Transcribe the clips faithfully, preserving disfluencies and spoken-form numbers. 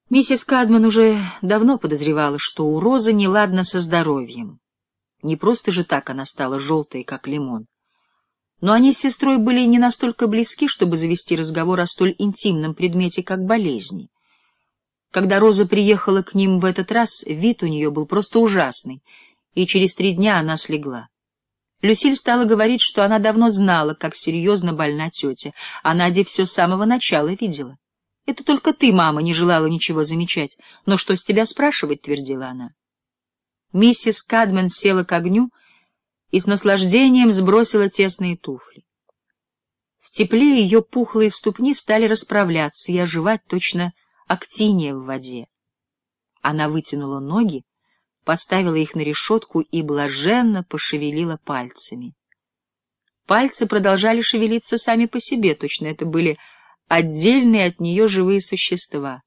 Миссис Кадман уже давно подозревала, что у Розы неладно со здоровьем. Не просто же так она стала желтой, как лимон. Но они с сестрой были не настолько близки, чтобы завести разговор о столь интимном предмете, как болезни. Когда Роза приехала к ним в этот раз, вид у нее был просто ужасный, и через три дня она слегла. Люсиль стала говорить, что она давно знала, как серьезно больна тетя, а Надя все с самого начала видела. «Это только ты, мама, не желала ничего замечать. Но что с тебя спрашивать?» — твердила она. Миссис Кадман села к огню и с наслаждением сбросила тесные туфли. В тепле ее пухлые ступни стали расправляться и оживать точно актиния в воде. Она вытянула ноги, поставила их на решетку и блаженно пошевелила пальцами. Пальцы продолжали шевелиться сами по себе, точно это были отдельные от нее живые существа.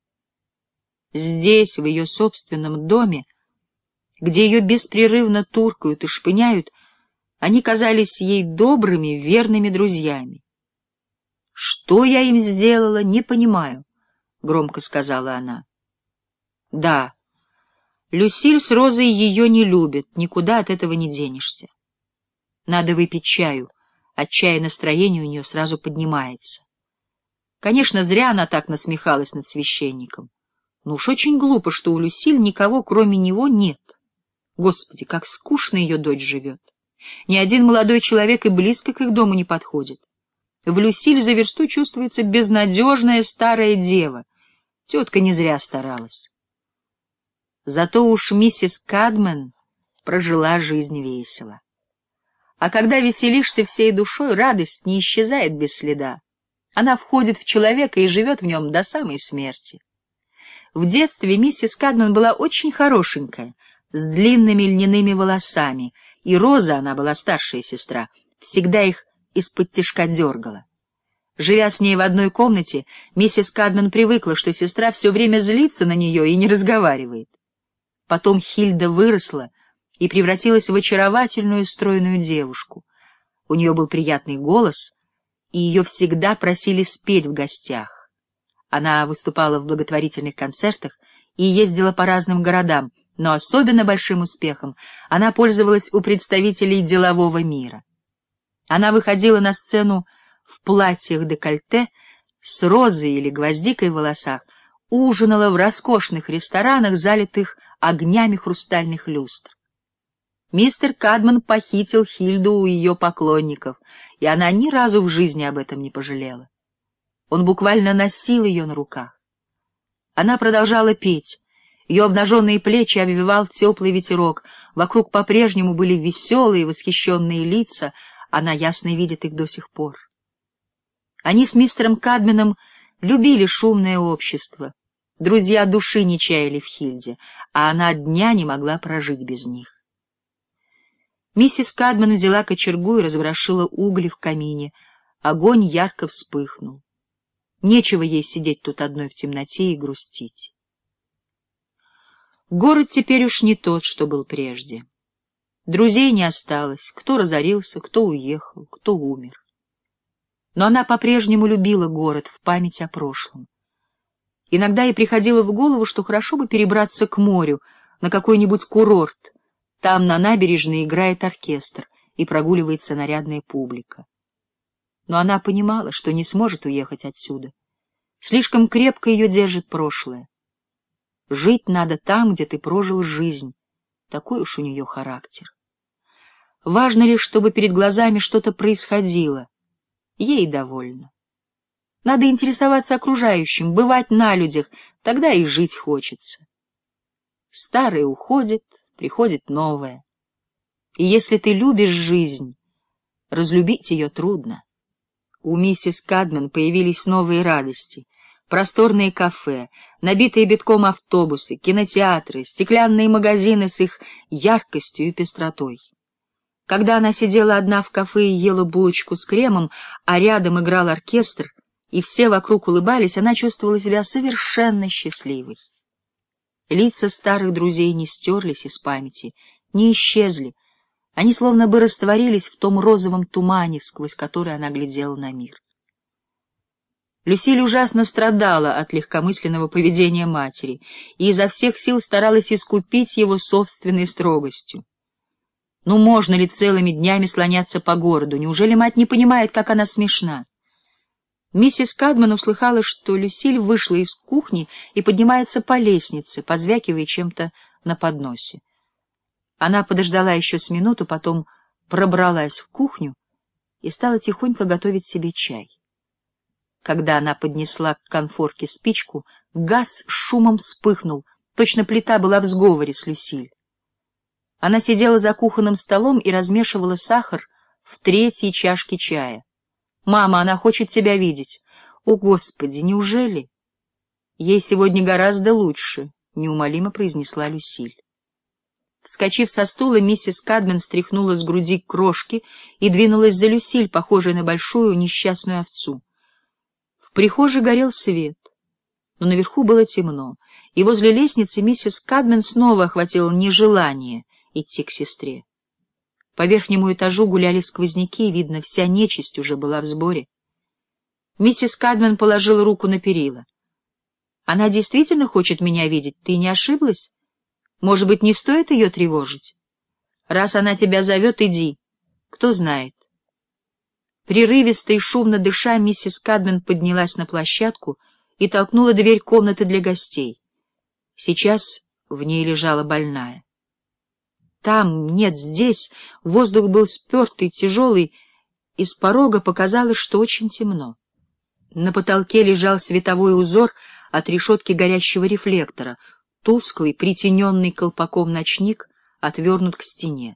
Здесь, в ее собственном доме, где ее беспрерывно туркают и шпыняют, они казались ей добрыми, верными друзьями. — Что я им сделала, не понимаю, — громко сказала она. — Да, Люсиль с Розой ее не любит, никуда от этого не денешься. Надо выпить чаю, от чая настроение у нее сразу поднимается. Конечно, зря она так насмехалась над священником. Но уж очень глупо, что у Люсиль никого, кроме него, нет. Господи, как скучно ее дочь живет. Ни один молодой человек и близко к их дому не подходит. В Люсиль за версту чувствуется безнадежная старая дева. Тетка не зря старалась. Зато уж миссис Кадман прожила жизнь весело. А когда веселишься всей душой, радость не исчезает без следа. Она входит в человека и живет в нем до самой смерти. В детстве миссис Кадман была очень хорошенькая, с длинными льняными волосами, и Роза, она была старшая сестра, всегда их из-под тишка дергала. Живя с ней в одной комнате, миссис Кадман привыкла, что сестра все время злится на нее и не разговаривает. Потом Хильда выросла и превратилась в очаровательную стройную девушку. У нее был приятный голос, и ее всегда просили спеть в гостях. Она выступала в благотворительных концертах и ездила по разным городам, но особенно большим успехом она пользовалась у представителей делового мира. Она выходила на сцену в платьях-декольте с розой или гвоздикой в волосах, ужинала в роскошных ресторанах, залитых огнями хрустальных люстр. Мистер Кадман похитил Хильду у ее поклонников, и она ни разу в жизни об этом не пожалела. Он буквально носил ее на руках. Она продолжала петь. Ее обнаженные плечи обвивал теплый ветерок, вокруг по-прежнему были веселые, восхищенные лица, она ясно видит их до сих пор. Они с мистером Кадманом любили шумное общество, друзья души не чаяли в Хильде, а она дня не могла прожить без них. Миссис Кадман взяла кочергу и разворошила угли в камине, огонь ярко вспыхнул. Нечего ей сидеть тут одной в темноте и грустить. Город теперь уж не тот, что был прежде. Друзей не осталось, кто разорился, кто уехал, кто умер. Но она по-прежнему любила город в память о прошлом. Иногда ей приходило в голову, что хорошо бы перебраться к морю, на какой-нибудь курорт. Там на набережной играет оркестр и прогуливается нарядная публика. Но она понимала, что не сможет уехать отсюда. Слишком крепко ее держит прошлое. Жить надо там, где ты прожил жизнь. Такой уж у нее характер. Важно лишь, чтобы перед глазами что-то происходило. Ей довольно. Надо интересоваться окружающим, бывать на людях, тогда и жить хочется. Старое уходит, приходит новое. И если ты любишь жизнь, разлюбить ее трудно. У миссис Кадман появились новые радости. Просторные кафе, набитые битком автобусы, кинотеатры, стеклянные магазины с их яркостью и пестротой. Когда она сидела одна в кафе и ела булочку с кремом, а рядом играл оркестр, и все вокруг улыбались, она чувствовала себя совершенно счастливой. Лица старых друзей не стерлись из памяти, не исчезли, они словно бы растворились в том розовом тумане, сквозь который она глядела на мир. Люсиль ужасно страдала от легкомысленного поведения матери и изо всех сил старалась искупить его собственной строгостью. Ну, можно ли целыми днями слоняться по городу? Неужели мать не понимает, как она смешна? Миссис Кадман услыхала, что Люсиль вышла из кухни и поднимается по лестнице, позвякивая чем-то на подносе. Она подождала еще с минуту, потом пробралась в кухню и стала тихонько готовить себе чай. Когда она поднесла к конфорке спичку, газ шумом вспыхнул, точно плита была в сговоре с Люсиль. Она сидела за кухонным столом и размешивала сахар в третьей чашке чая. «Мама, она хочет тебя видеть». «О, Господи, неужели?» «Ей сегодня гораздо лучше», — неумолимо произнесла Люсиль. Вскочив со стула, миссис Кадмен стряхнула с груди крошки и двинулась за Люсиль, похожей на большую несчастную овцу. В прихожей горел свет, но наверху было темно, и возле лестницы миссис Кадмен снова охватило нежелание идти к сестре. По верхнему этажу гуляли сквозняки, и, видно, вся нечисть уже была в сборе. Миссис Кадмен положила руку на перила. «Она действительно хочет меня видеть? Ты не ошиблась? Может быть, не стоит ее тревожить? Раз она тебя зовет, иди. Кто знает». Прерывисто и шумно дыша, миссис Кадмен поднялась на площадку и толкнула дверь комнаты для гостей. Сейчас в ней лежала больная. Там, нет, здесь, воздух был спертый, тяжелый, из порога показалось, что очень темно. На потолке лежал световой узор от решетки горящего рефлектора, тусклый, притененный колпаком ночник отвернут к стене.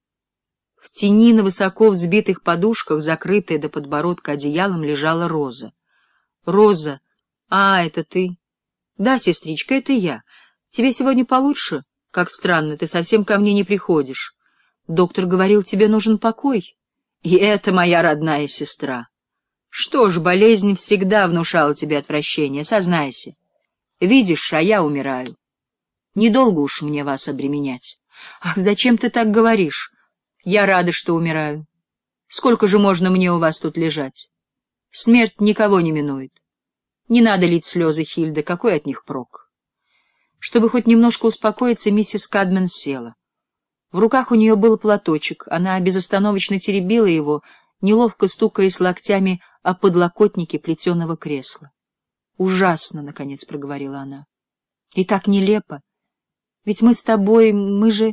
В тени на высоко взбитых подушках, закрытая до подбородка одеялом, лежала Роза. «Роза! А, это ты?» «Да, сестричка, это я. Тебе сегодня получше? Как странно, ты совсем ко мне не приходишь. Доктор говорил, тебе нужен покой. И это моя родная сестра. Что ж, болезнь всегда внушала тебе отвращение, сознайся. Видишь, а я умираю. Недолго уж мне вас обременять. Ах, зачем ты так говоришь? Я рада, что умираю. Сколько же можно мне у вас тут лежать? Смерть никого не минует. Не надо лить слезы, Хильда, какой от них прок?» Чтобы хоть немножко успокоиться, миссис Кадмен села. В руках у нее был платочек, она безостановочно теребила его, неловко стукаясь локтями о подлокотнике плетеного кресла. «Ужасно», — наконец проговорила она. «И так нелепо. Ведь мы с тобой, мы же...»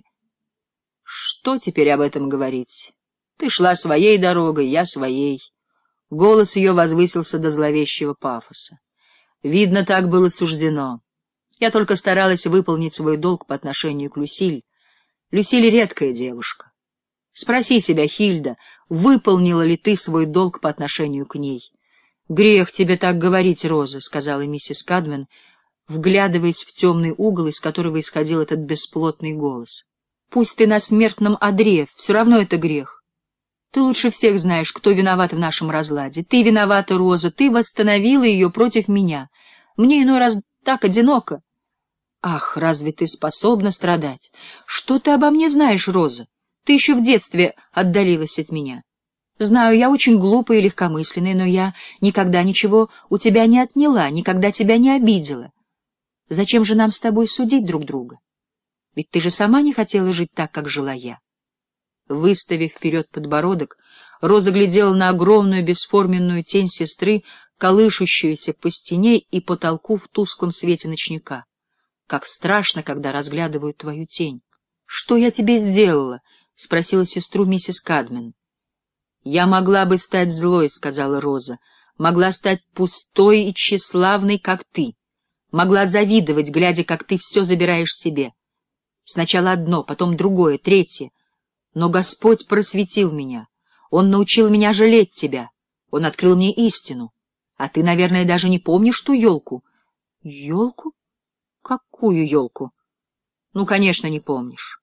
«Что теперь об этом говорить? Ты шла своей дорогой, я своей». Голос ее возвысился до зловещего пафоса. «Видно, так было суждено. Я только старалась выполнить свой долг по отношению к Люсиль. Люсиль — редкая девушка. Спроси себя, Хильда, выполнила ли ты свой долг по отношению к ней?» «Грех тебе так говорить, Роза», — сказала миссис Кадмен, вглядываясь в темный угол, из которого исходил этот бесплотный голос. «Пусть ты на смертном одре, все равно это грех. Ты лучше всех знаешь, кто виноват в нашем разладе. Ты виновата, Роза, ты восстановила ее против меня. Мне иной раз так одиноко». «Ах, разве ты способна страдать? Что ты обо мне знаешь, Роза? Ты еще в детстве отдалилась от меня. Знаю, я очень глупая и легкомысленная, но я никогда ничего у тебя не отняла, никогда тебя не обидела. Зачем же нам с тобой судить друг друга? Ведь ты же сама не хотела жить так, как жила я». Выставив вперед подбородок, Роза глядела на огромную бесформенную тень сестры, колышущуюся по стене и потолку в тусклом свете ночника. «Как страшно, когда разглядывают твою тень!» «Что я тебе сделала?» — спросила сестру миссис Кадмен. «Я могла бы стать злой», — сказала Роза, — «могла стать пустой и тщеславной, как ты, могла завидовать, глядя, как ты все забираешь себе. Сначала одно, потом другое, третье. Но Господь просветил меня, Он научил меня жалеть тебя, Он открыл мне истину. А ты, наверное, даже не помнишь ту елку». «Елку? Какую елку?» «Ну, конечно, не помнишь».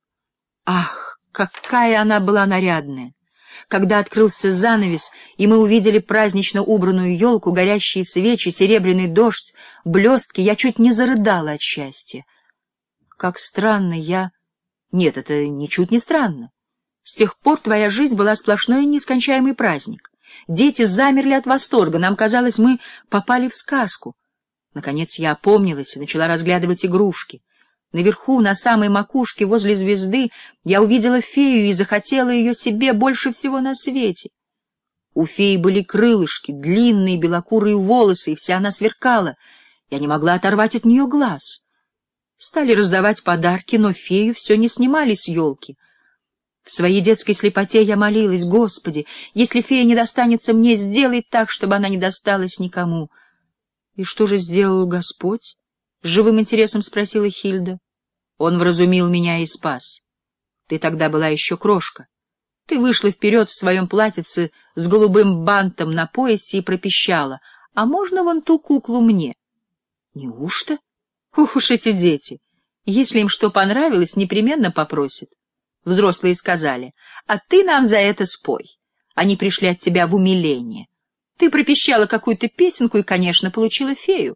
Ах, какая она была нарядная! Когда открылся занавес, и мы увидели празднично убранную елку, горящие свечи, серебряный дождь, блестки, я чуть не зарыдала от счастья. Как странно я... Нет, это ничуть не странно. С тех пор твоя жизнь была сплошной и нескончаемый праздник. Дети замерли от восторга. Нам казалось, мы попали в сказку. Наконец я опомнилась и начала разглядывать игрушки. Наверху, на самой макушке, возле звезды, я увидела фею и захотела ее себе больше всего на свете. У феи были крылышки, длинные белокурые волосы, и вся она сверкала. Я не могла оторвать от нее глаз. Стали раздавать подарки, но фею все не снимали с елки. В своей детской слепоте я молилась: Господи, если фея не достанется мне, сделай так, чтобы она не досталась никому. — И что же сделал Господь? — с живым интересом спросила Хильда. — Он вразумил меня и спас. Ты тогда была еще крошка. Ты вышла вперед в своем платьице с голубым бантом на поясе и пропищала: «А можно вон ту куклу мне?» Неужто? Ух уж эти дети! Если им что понравилось, непременно попросят. Взрослые сказали: «А ты нам за это спой». Они пришли от тебя в умиление. Ты пропищала какую-то песенку и, конечно, получила фею.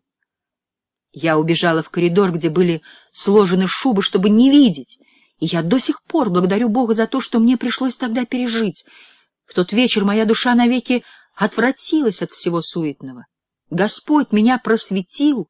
Я убежала в коридор, где были сложены шубы, чтобы не видеть, и я до сих пор благодарю Бога за то, что мне пришлось тогда пережить. В тот вечер моя душа навеки отвратилась от всего суетного. Господь меня просветил.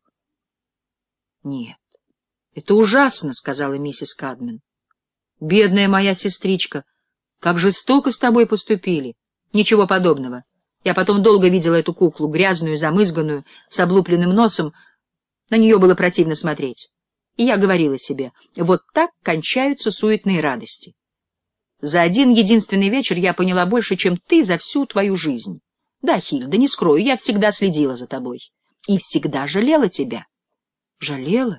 — Нет, это ужасно, — сказала миссис Кадмен. — Бедная моя сестричка, как жестоко с тобой поступили. Ничего подобного. Я потом долго видела эту куклу, грязную, замызганную, с облупленным носом. На нее было противно смотреть. И я говорила себе: вот так кончаются суетные радости. За один единственный вечер я поняла больше, чем ты за всю твою жизнь. Да, Хильда, не скрою, я всегда следила за тобой. И всегда жалела тебя. Жалела?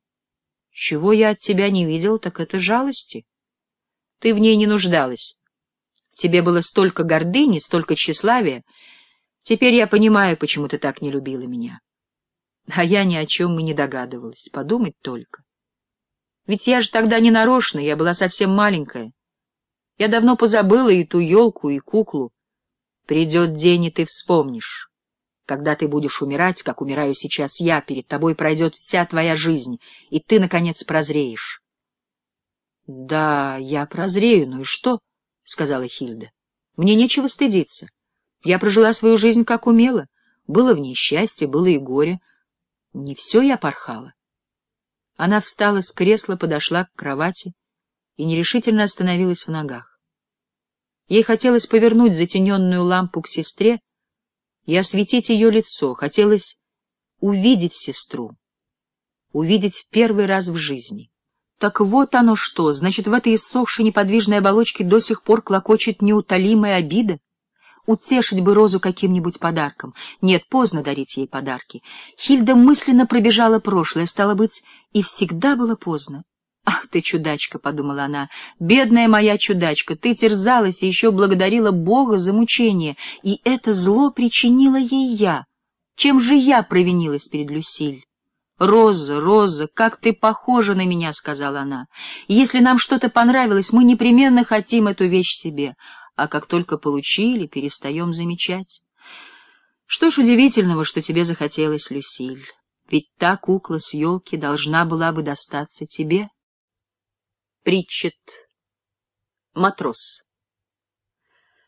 Чего я от тебя не видела, так это жалости. Ты в ней не нуждалась. В тебе было столько гордыни, столько тщеславия. Теперь я понимаю, почему ты так не любила меня. А я ни о чем и не догадывалась. Подумать только. Ведь я же тогда не нарочно, я была совсем маленькая. Я давно позабыла и ту елку, и куклу. Придет день, и ты вспомнишь. Когда ты будешь умирать, как умираю сейчас я, перед тобой пройдет вся твоя жизнь, и ты, наконец, прозреешь. — Да, я прозрею, ну и что? — сказала Хильда. — Мне нечего стыдиться. Я прожила свою жизнь, как умела. Было в ней счастье, было и горе. Не все я порхала. Она встала с кресла, подошла к кровати и нерешительно остановилась в ногах. Ей хотелось повернуть затененную лампу к сестре и осветить ее лицо, хотелось увидеть сестру, увидеть в первый раз в жизни. Так вот оно что, значит, в этой иссохшей неподвижной оболочке до сих пор клокочет неутолимая обида? Утешить бы Розу каким-нибудь подарком. Нет, поздно дарить ей подарки. Хильда мысленно пробежала прошлое, стало быть, и всегда было поздно. «Ах ты, чудачка!» — подумала она. «Бедная моя чудачка! Ты терзалась и еще благодарила Бога за мучение, и это зло причинила ей я. Чем же я провинилась перед Люсиль?» «Роза, Роза, как ты похожа на меня!» — сказала она. «Если нам что-то понравилось, мы непременно хотим эту вещь себе, а как только получили, перестаем замечать. Что ж удивительного, что тебе захотелось Люсиль, ведь та кукла с елки должна была бы достаться тебе». Притчет. Матрос.